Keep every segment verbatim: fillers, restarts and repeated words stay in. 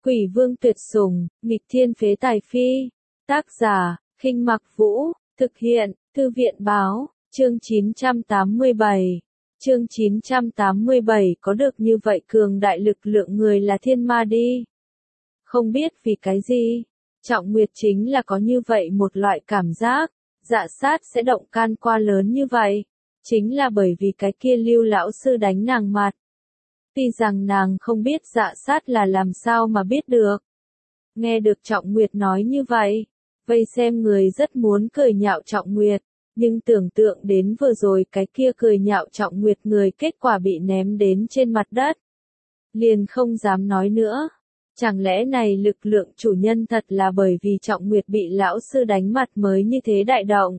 Quỷ vương tuyệt sủng, nghịch thiên phế tài phi. Tác giả, Khinh Mặc Vũ, thực hiện, Thư viện báo, chương chín trăm tám mươi bảy. Chương chín trăm tám mươi bảy có được như vậy cường đại lực lượng người là thiên ma đi. Không biết vì cái gì, Trọng Nguyệt chính là có như vậy một loại cảm giác, Dạ Sát sẽ động can qua lớn như vậy, chính là bởi vì cái kia Lưu lão sư đánh nàng mặt. Tuy rằng nàng không biết Dạ Sát là làm sao mà biết được. Nghe được Trọng Nguyệt nói như vậy, vây xem người rất muốn cười nhạo Trọng Nguyệt, nhưng tưởng tượng đến vừa rồi cái kia cười nhạo Trọng Nguyệt người kết quả bị ném đến trên mặt đất. Liền không dám nói nữa. Chẳng lẽ này lực lượng chủ nhân thật là bởi vì Trọng Nguyệt bị lão sư đánh mặt mới như thế đại động.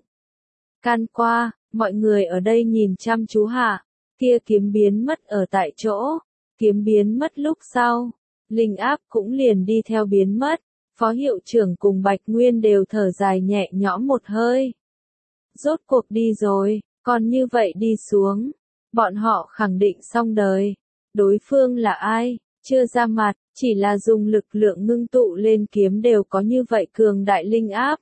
Can qua, mọi người ở đây nhìn chăm chú hạ, kia kiếm biến mất ở tại chỗ, kiếm biến mất lúc sau, linh áp cũng liền đi theo biến mất, phó hiệu trưởng cùng Bạch Nguyên đều thở dài nhẹ nhõm một hơi. Rốt cuộc đi rồi, còn như vậy đi xuống, bọn họ khẳng định xong đời. Đối phương là ai, chưa ra mặt, chỉ là dùng lực lượng ngưng tụ lên kiếm đều có như vậy cường đại linh áp.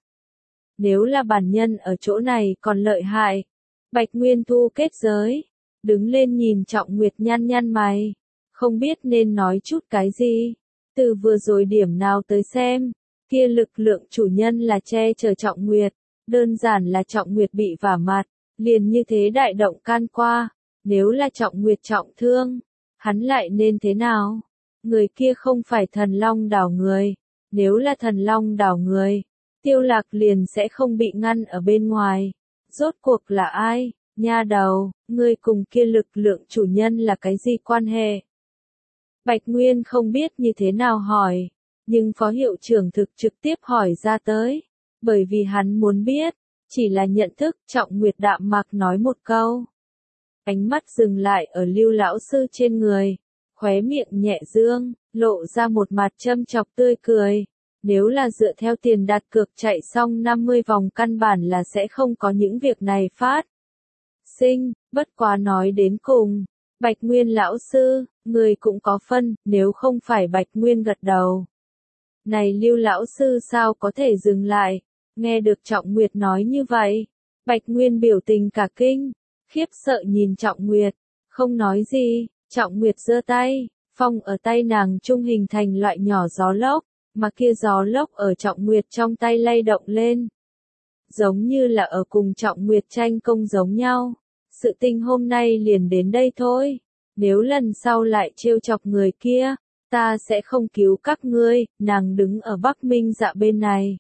Nếu là bản nhân ở chỗ này còn lợi hại. Bạch Nguyên thu kết giới, đứng lên nhìn Trọng Nguyệt nhăn nhăn mày, không biết nên nói chút cái gì. Từ vừa rồi điểm nào tới xem, kia lực lượng chủ nhân là che chở Trọng Nguyệt, đơn giản là Trọng Nguyệt bị vả mặt, liền như thế đại động can qua, nếu là Trọng Nguyệt trọng thương, hắn lại nên thế nào? Người kia không phải Thần Long đảo người, nếu là Thần Long đảo người, Tiêu Lạc liền sẽ không bị ngăn ở bên ngoài. Rốt cuộc là ai? Nha đầu, ngươi cùng kia lực lượng chủ nhân là cái gì quan hệ? Bạch Nguyên không biết như thế nào hỏi, nhưng phó hiệu trưởng thực trực tiếp hỏi ra tới, bởi vì hắn muốn biết, chỉ là nhận thức. Trọng Nguyệt đạm mạc nói một câu. Ánh mắt dừng lại ở Lưu lão sư trên người, khóe miệng nhẹ dương, lộ ra một mặt châm chọc tươi cười. Nếu là dựa theo tiền đặt cược chạy xong năm mươi vòng căn bản là sẽ không có những việc này phát sinh, bất quá nói đến cùng. Bạch Nguyên lão sư, người cũng có phân, nếu không phải Bạch Nguyên gật đầu. Này Lưu lão sư sao có thể dừng lại, nghe được Trọng Nguyệt nói như vậy. Bạch Nguyên biểu tình cả kinh, khiếp sợ nhìn Trọng Nguyệt, không nói gì. Trọng Nguyệt giơ tay, phong ở tay nàng trung hình thành loại nhỏ gió lốc, mà kia gió lốc ở Trọng Nguyệt trong tay lay động lên. Giống như là ở cùng Trọng Nguyệt tranh công giống nhau. Sự tình hôm nay liền đến đây thôi. Nếu lần sau lại trêu chọc người kia, ta sẽ không cứu các ngươi. Nàng đứng ở Bắc Minh Dạ bên này.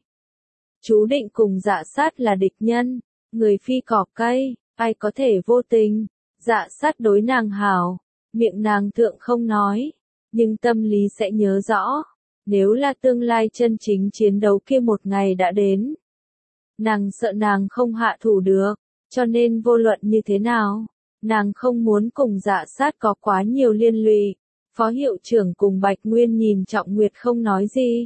Chú định cùng Dạ Sát là địch nhân. Người phi cỏ cây, ai có thể vô tình. Dạ Sát đối nàng hảo. Miệng nàng thượng không nói, nhưng tâm lý sẽ nhớ rõ. Nếu là tương lai chân chính chiến đấu kia một ngày đã đến, nàng sợ nàng không hạ thủ được, cho nên vô luận như thế nào, nàng không muốn cùng Dạ Sát có quá nhiều liên lụy. Phó hiệu trưởng cùng Bạch Nguyên nhìn Trọng Nguyệt không nói gì.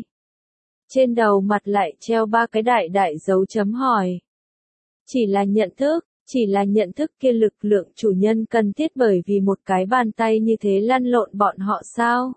Trên đầu mặt lại treo ba cái đại đại dấu chấm hỏi. Chỉ là nhận thức. Chỉ là nhận thức kia lực lượng chủ nhân cần thiết bởi vì một cái bàn tay như thế lăn lộn bọn họ sao?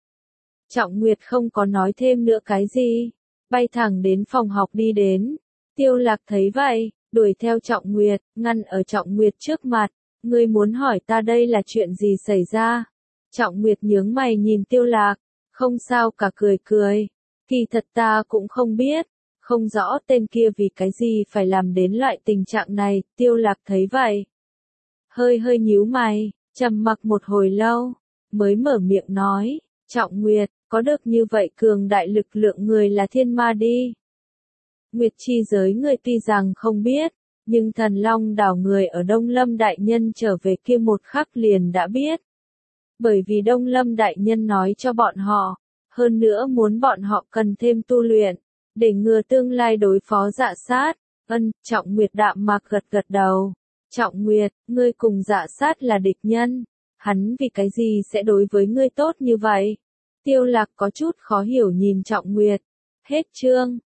Trọng Nguyệt không có nói thêm nữa cái gì, bay thẳng đến phòng học đi đến. Tiêu Lạc thấy vậy, đuổi theo Trọng Nguyệt, ngăn ở Trọng Nguyệt trước mặt. Ngươi muốn hỏi ta đây là chuyện gì xảy ra? Trọng Nguyệt nhướng mày nhìn Tiêu Lạc, không sao cả cười cười. Kỳ thật ta cũng không biết. Không rõ tên kia vì cái gì phải làm đến loại tình trạng này. Tiêu Lạc thấy vậy, hơi hơi nhíu mày, trầm mặc một hồi lâu, mới mở miệng nói, Trọng Nguyệt, có được như vậy cường đại lực lượng người là thiên ma đi. Nguyệt chi giới người tuy rằng không biết, nhưng Thần Long đảo người ở Đông Lâm Đại Nhân trở về kia một khắc liền đã biết. Bởi vì Đông Lâm Đại Nhân nói cho bọn họ, hơn nữa muốn bọn họ cần thêm tu luyện, để ngừa tương lai đối phó Dạ Sát. Ân, Trọng Nguyệt đạm mạc gật gật đầu. Trọng Nguyệt, ngươi cùng Dạ Sát là địch nhân. Hắn vì cái gì sẽ đối với ngươi tốt như vậy? Tiêu Lạc có chút khó hiểu nhìn Trọng Nguyệt. Hết chương.